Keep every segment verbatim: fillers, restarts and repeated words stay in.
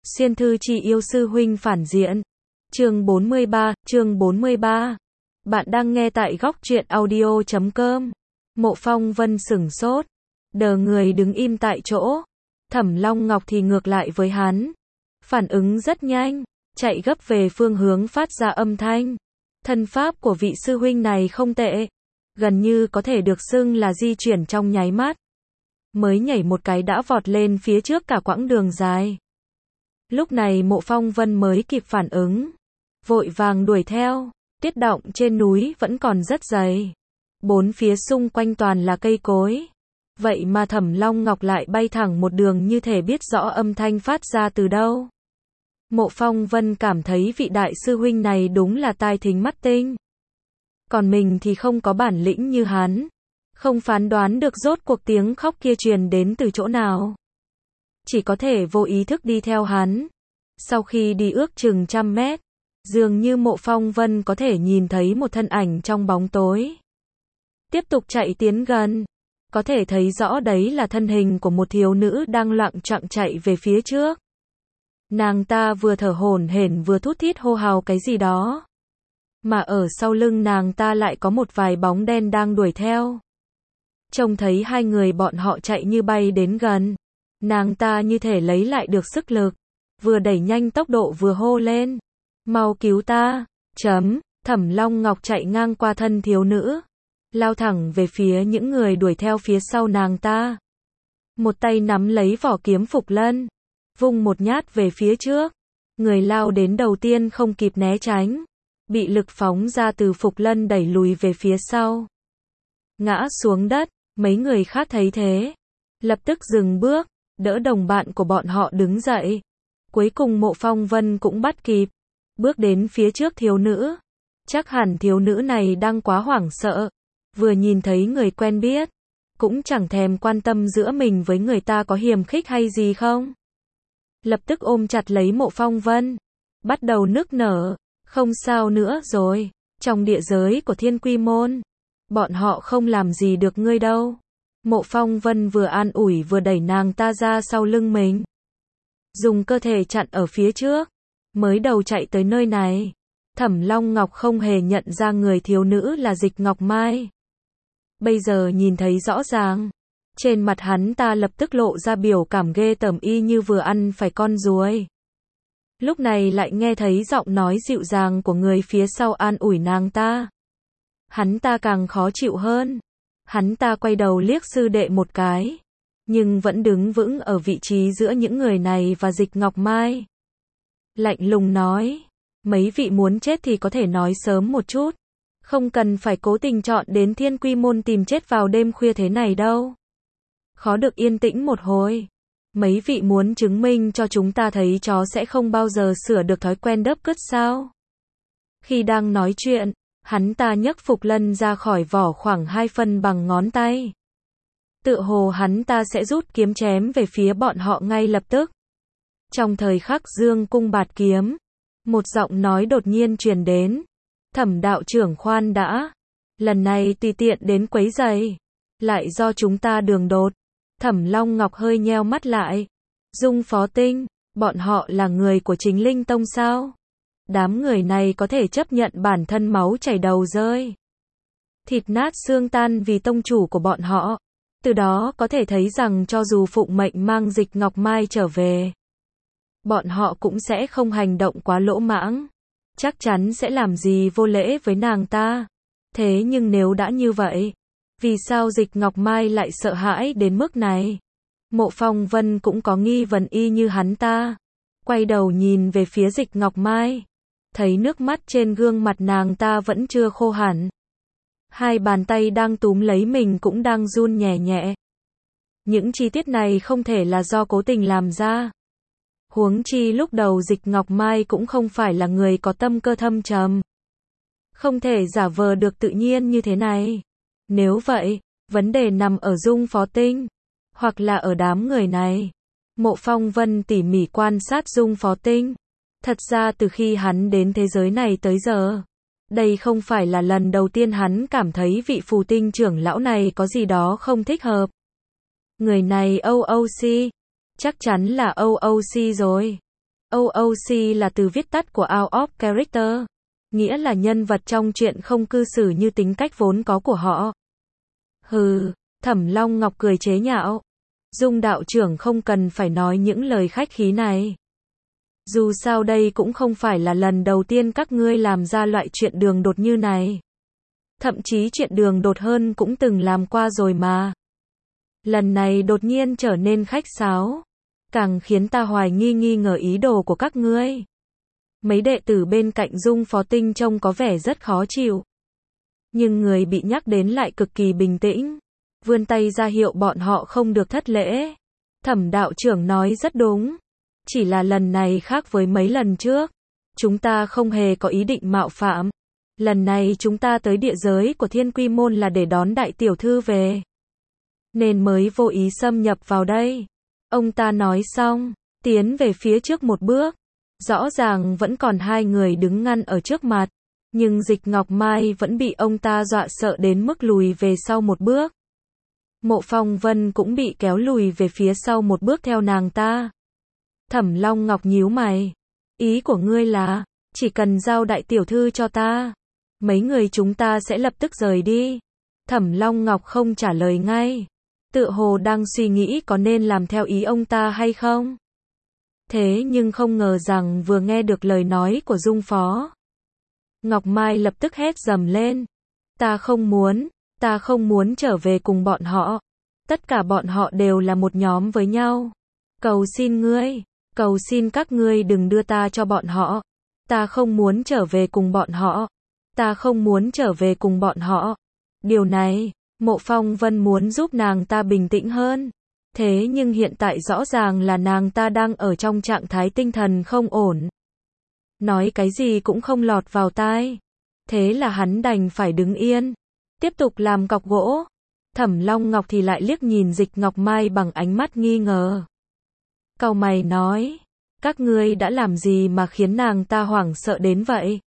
Xuyên thư chi yêu sư huynh phản diện. Chương bốn mươi ba, chương bốn mươi ba. Bạn đang nghe tại góc truyện audio chấm com. Mộ Phong Vân sửng sốt, đờ người đứng im tại chỗ. Thẩm Long Ngọc thì ngược lại với hắn, phản ứng rất nhanh, chạy gấp về phương hướng phát ra âm thanh. Thân pháp của vị sư huynh này không tệ, gần như có thể được xưng là di chuyển trong nháy mắt. Mới nhảy một cái đã vọt lên phía trước cả quãng đường dài. Lúc này Mộ Phong Vân mới kịp phản ứng, vội vàng đuổi theo. Tuyết động trên núi vẫn còn rất dày, bốn phía xung quanh toàn là cây cối. Vậy mà Thẩm Long Ngọc lại bay thẳng một đường như thể biết rõ âm thanh phát ra từ đâu. Mộ Phong Vân cảm thấy vị đại sư huynh này đúng là tai thính mắt tinh. Còn mình thì không có bản lĩnh như hắn, không phán đoán được rốt cuộc tiếng khóc kia truyền đến từ chỗ nào. Chỉ có thể vô ý thức đi theo hắn. Sau khi đi ước chừng trăm mét, dường như Mộ Phong Vân có thể nhìn thấy một thân ảnh trong bóng tối. Tiếp tục chạy tiến gần, có thể thấy rõ đấy là thân hình của một thiếu nữ đang loạng choạng chạy về phía trước. Nàng ta vừa thở hổn hển vừa thút thít hô hào cái gì đó. Mà ở sau lưng nàng ta lại có một vài bóng đen đang đuổi theo. Trông thấy hai người bọn họ chạy như bay đến gần, nàng ta như thể lấy lại được sức lực, vừa đẩy nhanh tốc độ vừa hô lên, mau cứu ta, chấm. Thẩm Long Ngọc chạy ngang qua thân thiếu nữ, lao thẳng về phía những người đuổi theo phía sau nàng ta. Một tay nắm lấy vỏ kiếm Phục Lân, vung một nhát về phía trước. Người lao đến đầu tiên không kịp né tránh, bị lực phóng ra từ Phục Lân đẩy lùi về phía sau, ngã xuống đất. Mấy người khác thấy thế, lập tức dừng bước, đỡ đồng bạn của bọn họ đứng dậy. Cuối cùng Mộ Phong Vân cũng bắt kịp, bước đến phía trước thiếu nữ. Chắc hẳn thiếu nữ này đang quá hoảng sợ, vừa nhìn thấy người quen biết, cũng chẳng thèm quan tâm giữa mình với người ta có hiềm khích hay gì không. Lập tức ôm chặt lấy Mộ Phong Vân, bắt đầu nức nở, không sao nữa rồi, trong địa giới của Thiên Quy Môn, bọn họ không làm gì được ngươi đâu. Mộ Phong Vân vừa an ủi vừa đẩy nàng ta ra sau lưng mình, dùng cơ thể chặn ở phía trước. Mới đầu chạy tới nơi này, Thẩm Long Ngọc không hề nhận ra người thiếu nữ là Dịch Ngọc Mai. Bây giờ nhìn thấy rõ ràng, trên mặt hắn ta lập tức lộ ra biểu cảm ghê tởm y như vừa ăn phải con ruồi. Lúc này lại nghe thấy giọng nói dịu dàng của người phía sau an ủi nàng ta. Hắn ta càng khó chịu hơn. Hắn ta quay đầu liếc sư đệ một cái, nhưng vẫn đứng vững ở vị trí giữa những người này và Dịch Ngọc Mai. Lạnh lùng nói, mấy vị muốn chết thì có thể nói sớm một chút, không cần phải cố tình chọn đến Thiên Quy Môn tìm chết vào đêm khuya thế này đâu. Khó được yên tĩnh một hồi. Mấy vị muốn chứng minh cho chúng ta thấy chó sẽ không bao giờ sửa được thói quen đớp cứt sao? Khi đang nói chuyện, hắn ta nhấc Phục Lân ra khỏi vỏ khoảng hai phân bằng ngón tay. Tựa hồ hắn ta sẽ rút kiếm chém về phía bọn họ ngay lập tức. Trong thời khắc dương cung bạt kiếm, một giọng nói đột nhiên truyền đến. Thẩm đạo trưởng khoan đã, lần này tùy tiện đến quấy rầy, lại do chúng ta đường đột. Thẩm Long Ngọc hơi nheo mắt lại. Dung Phó Tinh, bọn họ là người của Chính Linh Tông sao? Đám người này có thể chấp nhận bản thân máu chảy đầu rơi, thịt nát xương tan vì tông chủ của bọn họ. Từ đó có thể thấy rằng cho dù phụng mệnh mang Dịch Ngọc Mai trở về, bọn họ cũng sẽ không hành động quá lỗ mãng, chắc chắn sẽ làm gì vô lễ với nàng ta. Thế nhưng nếu đã như vậy, vì sao Dịch Ngọc Mai lại sợ hãi đến mức này? Mộ Phong Vân cũng có nghi vấn y như hắn ta, quay đầu nhìn về phía Dịch Ngọc Mai, thấy nước mắt trên gương mặt nàng ta vẫn chưa khô hẳn. Hai bàn tay đang túm lấy mình cũng đang run nhẹ nhẹ. Những chi tiết này không thể là do cố tình làm ra. Huống chi lúc đầu Dịch Ngọc Mai cũng không phải là người có tâm cơ thâm trầm, không thể giả vờ được tự nhiên như thế này. Nếu vậy, vấn đề nằm ở Dung Phó Tinh, hoặc là ở đám người này. Mộ Phong Vân tỉ mỉ quan sát Dung Phó Tinh. Thật ra từ khi hắn đến thế giới này tới giờ, đây không phải là lần đầu tiên hắn cảm thấy vị phù tinh trưởng lão này có gì đó không thích hợp. Người này o o xê, chắc chắn là o o xê rồi. o o xê là từ viết tắt của out of character, nghĩa là nhân vật trong truyện không cư xử như tính cách vốn có của họ. Hừ, Thẩm Long Ngọc cười chế nhạo. Dung đạo trưởng không cần phải nói những lời khách khí này. Dù sao đây cũng không phải là lần đầu tiên các ngươi làm ra loại chuyện đường đột như này. Thậm chí chuyện đường đột hơn cũng từng làm qua rồi mà. Lần này đột nhiên trở nên khách sáo, càng khiến ta hoài nghi nghi ngờ ý đồ của các ngươi. Mấy đệ tử bên cạnh Dung Phó Tinh trông có vẻ rất khó chịu. Nhưng người bị nhắc đến lại cực kỳ bình tĩnh, vươn tay ra hiệu bọn họ không được thất lễ. Thẩm đạo trưởng nói rất đúng. Chỉ là lần này khác với mấy lần trước. Chúng ta không hề có ý định mạo phạm. Lần này chúng ta tới địa giới của Thiên Quy Môn là để đón đại tiểu thư về, nên mới vô ý xâm nhập vào đây. Ông ta nói xong, tiến về phía trước một bước. Rõ ràng vẫn còn hai người đứng ngăn ở trước mặt. Nhưng Dịch Ngọc Mai vẫn bị ông ta dọa sợ đến mức lùi về sau một bước. Mộ Phong Vân cũng bị kéo lùi về phía sau một bước theo nàng ta. Thẩm Long Ngọc nhíu mày. Ý của ngươi là, chỉ cần giao đại tiểu thư cho ta, mấy người chúng ta sẽ lập tức rời đi. Thẩm Long Ngọc không trả lời ngay. Tựa hồ đang suy nghĩ có nên làm theo ý ông ta hay không. Thế nhưng không ngờ rằng vừa nghe được lời nói của Dung Phó Ngọc Mai lập tức hét dầm lên. Ta không muốn, ta không muốn trở về cùng bọn họ. Tất cả bọn họ đều là một nhóm với nhau. Cầu xin ngươi, cầu xin các ngươi đừng đưa ta cho bọn họ. Ta không muốn trở về cùng bọn họ. Ta không muốn trở về cùng bọn họ. Điều này, Mộ Phong Vân muốn giúp nàng ta bình tĩnh hơn. Thế nhưng hiện tại rõ ràng là nàng ta đang ở trong trạng thái tinh thần không ổn. Nói cái gì cũng không lọt vào tai. Thế là hắn đành phải đứng yên, tiếp tục làm cọc gỗ. Thẩm Long Ngọc thì lại liếc nhìn Dịch Ngọc Mai bằng ánh mắt nghi ngờ. Cau mày nói, các ngươi đã làm gì mà khiến nàng ta hoảng sợ đến vậy?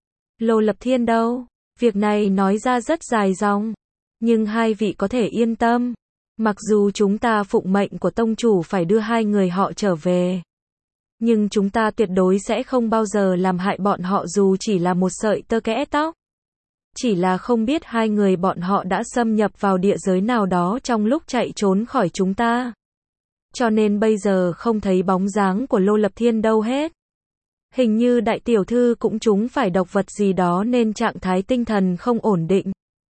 Lô Lập Thiên đâu? Việc này nói ra rất dài dòng. Nhưng hai vị có thể yên tâm. Mặc dù chúng ta phụng mệnh của tông chủ phải đưa hai người họ trở về, nhưng chúng ta tuyệt đối sẽ không bao giờ làm hại bọn họ dù chỉ là một sợi tơ kẽ tóc. Chỉ là không biết hai người bọn họ đã xâm nhập vào địa giới nào đó trong lúc chạy trốn khỏi chúng ta. Cho nên bây giờ không thấy bóng dáng của Lô Lập Thiên đâu hết. Hình như đại tiểu thư cũng trúng phải độc vật gì đó nên trạng thái tinh thần không ổn định.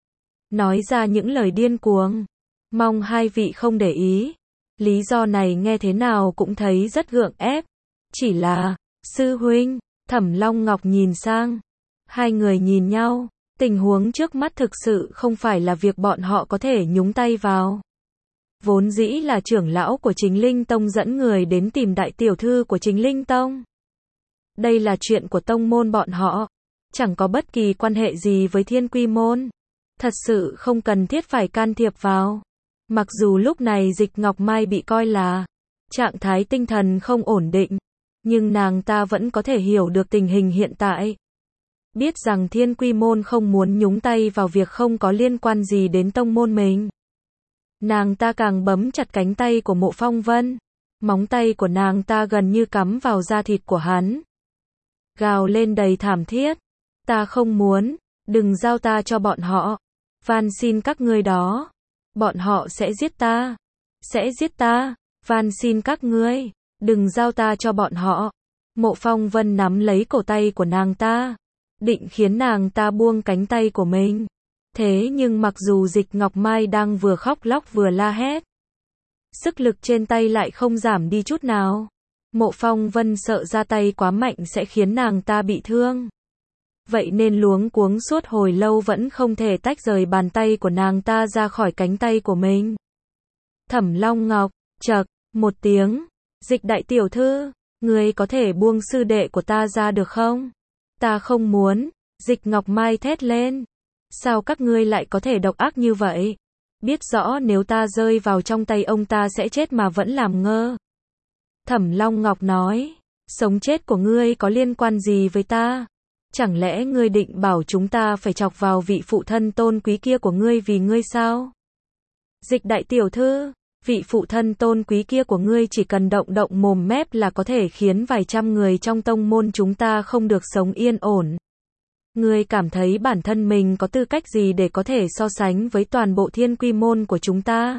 Nói ra những lời điên cuồng. Mong hai vị không để ý. Lý do này nghe thế nào cũng thấy rất gượng ép. Chỉ là, sư huynh, Thẩm Long Ngọc nhìn sang. Hai người nhìn nhau. Tình huống trước mắt thực sự không phải là việc bọn họ có thể nhúng tay vào. Vốn dĩ là trưởng lão của Chính Linh Tông dẫn người đến tìm đại tiểu thư của Chính Linh Tông. Đây là chuyện của tông môn bọn họ. Chẳng có bất kỳ quan hệ gì với Thiên Quy Môn. Thật sự không cần thiết phải can thiệp vào. Mặc dù lúc này Dịch Ngọc Mai bị coi là trạng thái tinh thần không ổn định, nhưng nàng ta vẫn có thể hiểu được tình hình hiện tại. Biết rằng Thiên Quy Môn không muốn nhúng tay vào việc không có liên quan gì đến tông môn mình. Nàng ta càng bấm chặt cánh tay của Mộ Phong Vân. Móng tay của nàng ta gần như cắm vào da thịt của hắn. Gào lên đầy thảm thiết. Ta không muốn, đừng giao ta cho bọn họ. Van xin các ngươi đó. Bọn họ sẽ giết ta. Sẽ giết ta. Van xin các ngươi, đừng giao ta cho bọn họ. Mộ Phong Vân nắm lấy cổ tay của nàng ta, định khiến nàng ta buông cánh tay của mình. Thế nhưng mặc dù Dịch Ngọc Mai đang vừa khóc lóc vừa la hét, sức lực trên tay lại không giảm đi chút nào. Mộ Phong Vân sợ ra tay quá mạnh sẽ khiến nàng ta bị thương. Vậy nên luống cuống suốt hồi lâu vẫn không thể tách rời bàn tay của nàng ta ra khỏi cánh tay của mình. Thẩm Long Ngọc, chậc, một tiếng. Dịch đại tiểu thư, ngươi có thể buông sư đệ của ta ra được không? Ta không muốn. Dịch Ngọc Mai thét lên. Sao các ngươi lại có thể độc ác như vậy? Biết rõ nếu ta rơi vào trong tay ông ta sẽ chết mà vẫn làm ngơ. Thẩm Long Ngọc nói, sống chết của ngươi có liên quan gì với ta? Chẳng lẽ ngươi định bảo chúng ta phải chọc vào vị phụ thân tôn quý kia của ngươi vì ngươi sao? Dịch đại tiểu thư, vị phụ thân tôn quý kia của ngươi chỉ cần động động mồm mép là có thể khiến vài trăm người trong tông môn chúng ta không được sống yên ổn. Ngươi cảm thấy bản thân mình có tư cách gì để có thể so sánh với toàn bộ thiên quy môn của chúng ta?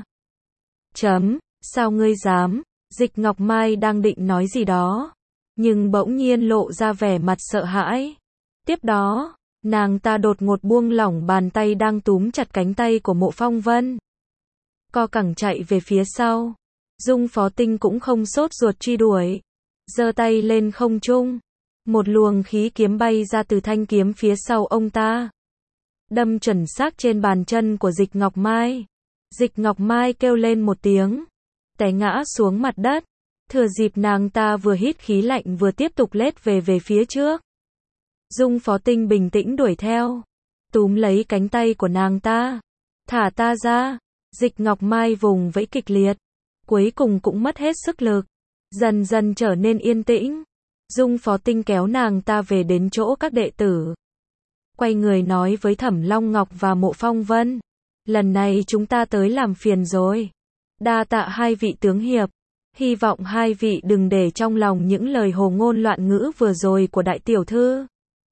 Chấm, sao ngươi dám? Dịch Ngọc Mai đang định nói gì đó, nhưng bỗng nhiên lộ ra vẻ mặt sợ hãi. Tiếp đó, nàng ta đột ngột buông lỏng bàn tay đang túm chặt cánh tay của Mộ Phong Vân. Co cẳng chạy về phía sau. Dung Phó Tinh cũng không sốt ruột truy đuổi. Giơ tay lên không trung. Một luồng khí kiếm bay ra từ thanh kiếm phía sau ông ta. Đâm chuẩn xác trên bàn chân của Dịch Ngọc Mai. Dịch Ngọc Mai kêu lên một tiếng. Té ngã xuống mặt đất. Thừa dịp nàng ta vừa hít khí lạnh vừa tiếp tục lết về về phía trước. Dung Phó Tinh bình tĩnh đuổi theo. Túm lấy cánh tay của nàng ta. Thả ta ra. Dịch Ngọc Mai vùng vẫy kịch liệt. Cuối cùng cũng mất hết sức lực. Dần dần trở nên yên tĩnh. Dung Phó Tinh kéo nàng ta về đến chỗ các đệ tử. Quay người nói với Thẩm Long Ngọc và Mộ Phong Vân. Lần này chúng ta tới làm phiền rồi. Đa tạ hai vị tướng hiệp. Hy vọng hai vị đừng để trong lòng những lời hồ ngôn loạn ngữ vừa rồi của đại tiểu thư.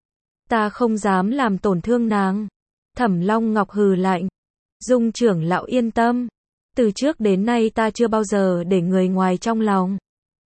Ta không dám làm tổn thương nàng. Thẩm Long Ngọc hừ lạnh. Dung trưởng lão yên tâm. Từ trước đến nay ta chưa bao giờ để người ngoài trong lòng.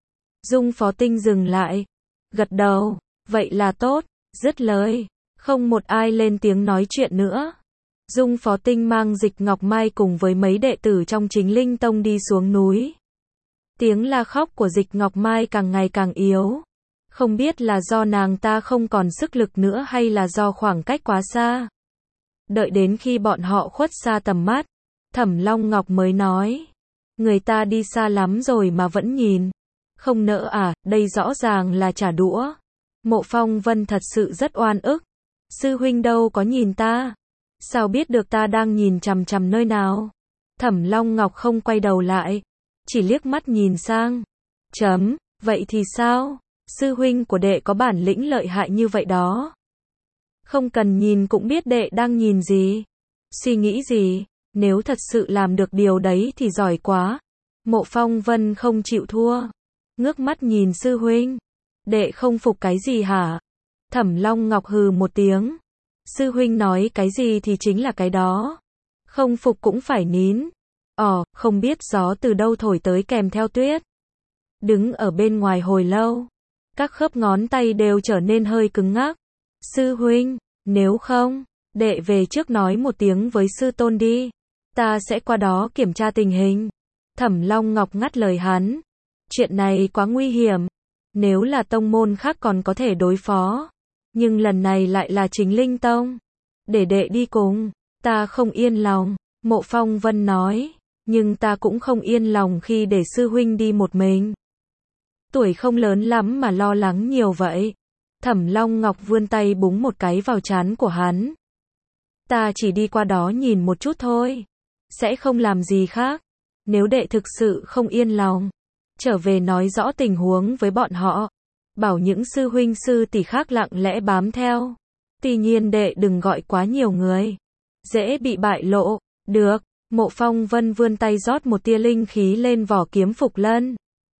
Dung Phó Tinh dừng lại. Gật đầu. Vậy là tốt. Dứt lời. Không một ai lên tiếng nói chuyện nữa. Dung Phó Tinh mang Dịch Ngọc Mai cùng với mấy đệ tử trong Chính Linh Tông đi xuống núi. Tiếng la khóc của Dịch Ngọc Mai càng ngày càng yếu. Không biết là do nàng ta không còn sức lực nữa hay là do khoảng cách quá xa. Đợi đến khi bọn họ khuất xa tầm mắt, Thẩm Long Ngọc mới nói. Người ta đi xa lắm rồi mà vẫn nhìn. Không nỡ à, đây rõ ràng là trả đũa. Mộ Phong Vân thật sự rất oan ức. Sư huynh đâu có nhìn ta. Sao biết được ta đang nhìn chằm chằm nơi nào? Thẩm Long Ngọc không quay đầu lại. Chỉ liếc mắt nhìn sang. Chấm, vậy thì sao? Sư huynh của đệ có bản lĩnh lợi hại như vậy đó. Không cần nhìn cũng biết đệ đang nhìn gì. Suy nghĩ gì. Nếu thật sự làm được điều đấy thì giỏi quá. Mộ Phong Vân không chịu thua. Ngước mắt nhìn sư huynh. Đệ không phục cái gì hả? Thẩm Long Ngọc hừ một tiếng. Sư huynh nói cái gì thì chính là cái đó. Không phục cũng phải nín. Ồ, không biết gió từ đâu thổi tới kèm theo tuyết. Đứng ở bên ngoài hồi lâu. Các khớp ngón tay đều trở nên hơi cứng ngắc. Sư huynh, nếu không, đệ về trước nói một tiếng với sư tôn đi. Ta sẽ qua đó kiểm tra tình hình. Thẩm Long Ngọc ngắt lời hắn. Chuyện này quá nguy hiểm. Nếu là tông môn khác còn có thể đối phó. Nhưng lần này lại là Chính Linh Tông. Để đệ đi cùng. Ta không yên lòng. Mộ Phong Vân nói. Nhưng ta cũng không yên lòng khi để sư huynh đi một mình. Tuổi không lớn lắm mà lo lắng nhiều vậy. Thẩm Long Ngọc vươn tay búng một cái vào trán của hắn. Ta chỉ đi qua đó nhìn một chút thôi. Sẽ không làm gì khác. Nếu đệ thực sự không yên lòng, trở về nói rõ tình huống với bọn họ. Bảo những sư huynh sư tỷ khác lặng lẽ bám theo. Tuy nhiên đệ đừng gọi quá nhiều người. Dễ bị bại lộ. Được. Mộ Phong Vân vươn tay rót một tia linh khí lên vỏ kiếm Phục Lân.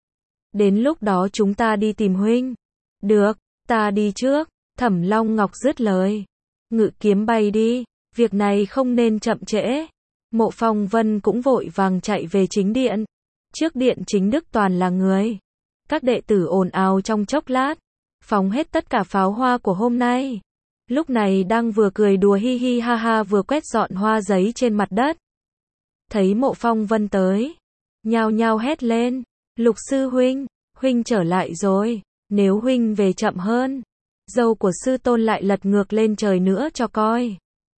Đến lúc đó chúng ta đi tìm huynh. Được, ta đi trước. Thẩm Long Ngọc dứt lời. Ngự kiếm bay đi. Việc này không nên chậm trễ. Mộ Phong Vân cũng vội vàng chạy về chính điện. Trước điện chính Đức toàn là người. Các đệ tử ồn ào trong chốc lát. Phóng hết tất cả pháo hoa của hôm nay. Lúc này đang vừa cười đùa hi hi ha ha vừa quét dọn hoa giấy trên mặt đất. Thấy Mộ Phong Vân tới. Nhao nhao hét lên. Lục sư huynh, huynh trở lại rồi. Nếu huynh về chậm hơn, dâu của sư tôn lại lật ngược lên trời nữa cho coi.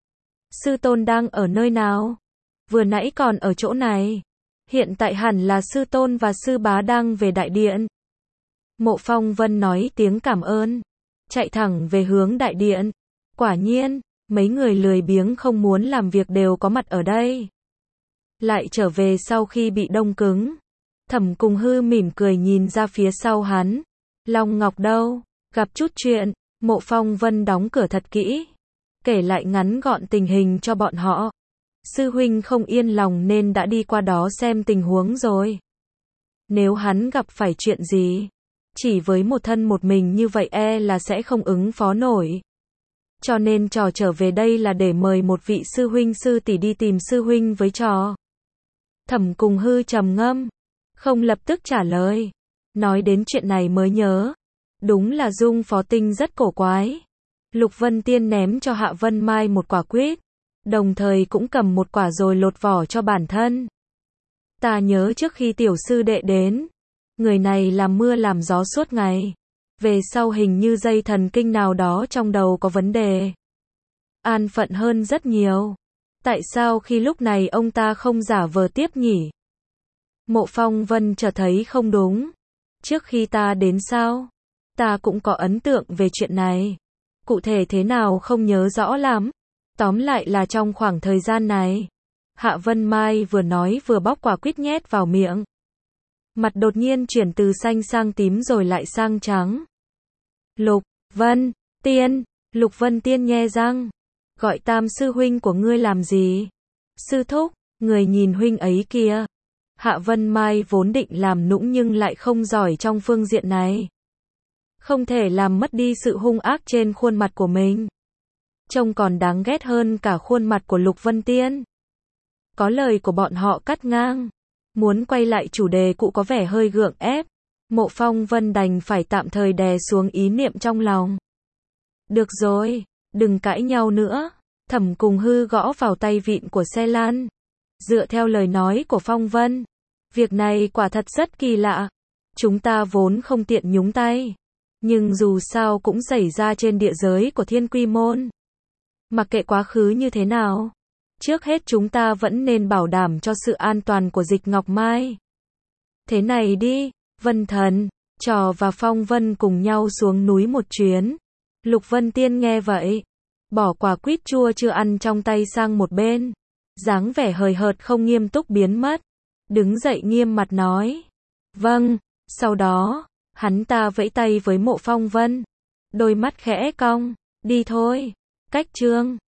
Sư tôn đang ở nơi nào? Vừa nãy còn ở chỗ này. Hiện tại hẳn là sư tôn và sư bá đang về đại điện. Mộ Phong Vân nói tiếng cảm ơn. Chạy thẳng về hướng đại điện. Quả nhiên, mấy người lười biếng không muốn làm việc đều có mặt ở đây. Lại trở về sau khi bị đông cứng. Thẩm Cùng Hư mỉm cười nhìn ra phía sau hắn. Long Ngọc đâu? Gặp chút chuyện. Mộ Phong Vân đóng cửa thật kỹ. Kể lại ngắn gọn tình hình cho bọn họ. Sư huynh không yên lòng nên đã đi qua đó xem tình huống rồi. Nếu hắn gặp phải chuyện gì, chỉ với một thân một mình như vậy e là sẽ không ứng phó nổi. Cho nên trò trở về đây là để mời một vị sư huynh sư tỷ đi tìm sư huynh với trò. Thẩm Cùng Hư trầm ngâm, không lập tức trả lời. Nói đến chuyện này mới nhớ, đúng là Dung Phó Tinh rất cổ quái. Lục Vân Tiên ném cho Hạ Vân Mai một quả quýt, đồng thời cũng cầm một quả rồi lột vỏ cho bản thân. Ta nhớ trước khi tiểu sư đệ đến, người này làm mưa làm gió suốt ngày. Về sau hình như dây thần kinh nào đó trong đầu có vấn đề. An phận hơn rất nhiều. Tại sao khi lúc này ông ta không giả vờ tiếp nhỉ? Mộ Phong Vân chợt thấy không đúng. Trước khi ta đến sao? Ta cũng có ấn tượng về chuyện này. Cụ thể thế nào không nhớ rõ lắm. Tóm lại là trong khoảng thời gian này, Hạ Vân Mai vừa nói vừa bóc quả quýt nhét vào miệng. Mặt đột nhiên chuyển từ xanh sang tím rồi lại sang trắng. Lục Vân Tiên, Lục Vân Tiên nhe răng. Gọi Tam sư huynh của ngươi làm gì? Sư thúc, người nhìn huynh ấy kìa. Hạ Vân Mai vốn định làm nũng nhưng lại không giỏi trong phương diện này. Không thể làm mất đi sự hung ác trên khuôn mặt của mình. Trông còn đáng ghét hơn cả khuôn mặt của Lục Vân Tiên. Có lời của bọn họ cắt ngang. Muốn quay lại chủ đề cũ có vẻ hơi gượng ép. Mộ Phong Vân đành phải tạm thời đè xuống ý niệm trong lòng. Được rồi, đừng cãi nhau nữa. Thẩm Cùng Hư gõ vào tay vịn của xe lan. Dựa theo lời nói của Phong Vân, việc này quả thật rất kỳ lạ. Chúng ta vốn không tiện nhúng tay, nhưng dù sao cũng xảy ra trên địa giới của Thiên Quy Môn. Mặc kệ quá khứ như thế nào, trước hết chúng ta vẫn nên bảo đảm cho sự an toàn của Dịch Ngọc Mai. Thế này đi, Vân Thần, Trò và Phong Vân cùng nhau xuống núi một chuyến. Lục Vân Tiên nghe vậy, bỏ quả quýt chua chưa ăn trong tay sang một bên, dáng vẻ hời hợt không nghiêm túc biến mất, đứng dậy nghiêm mặt nói, vâng. Sau đó, hắn ta vẫy tay với Mộ Phong Vân, đôi mắt khẽ cong, đi thôi. Cách chương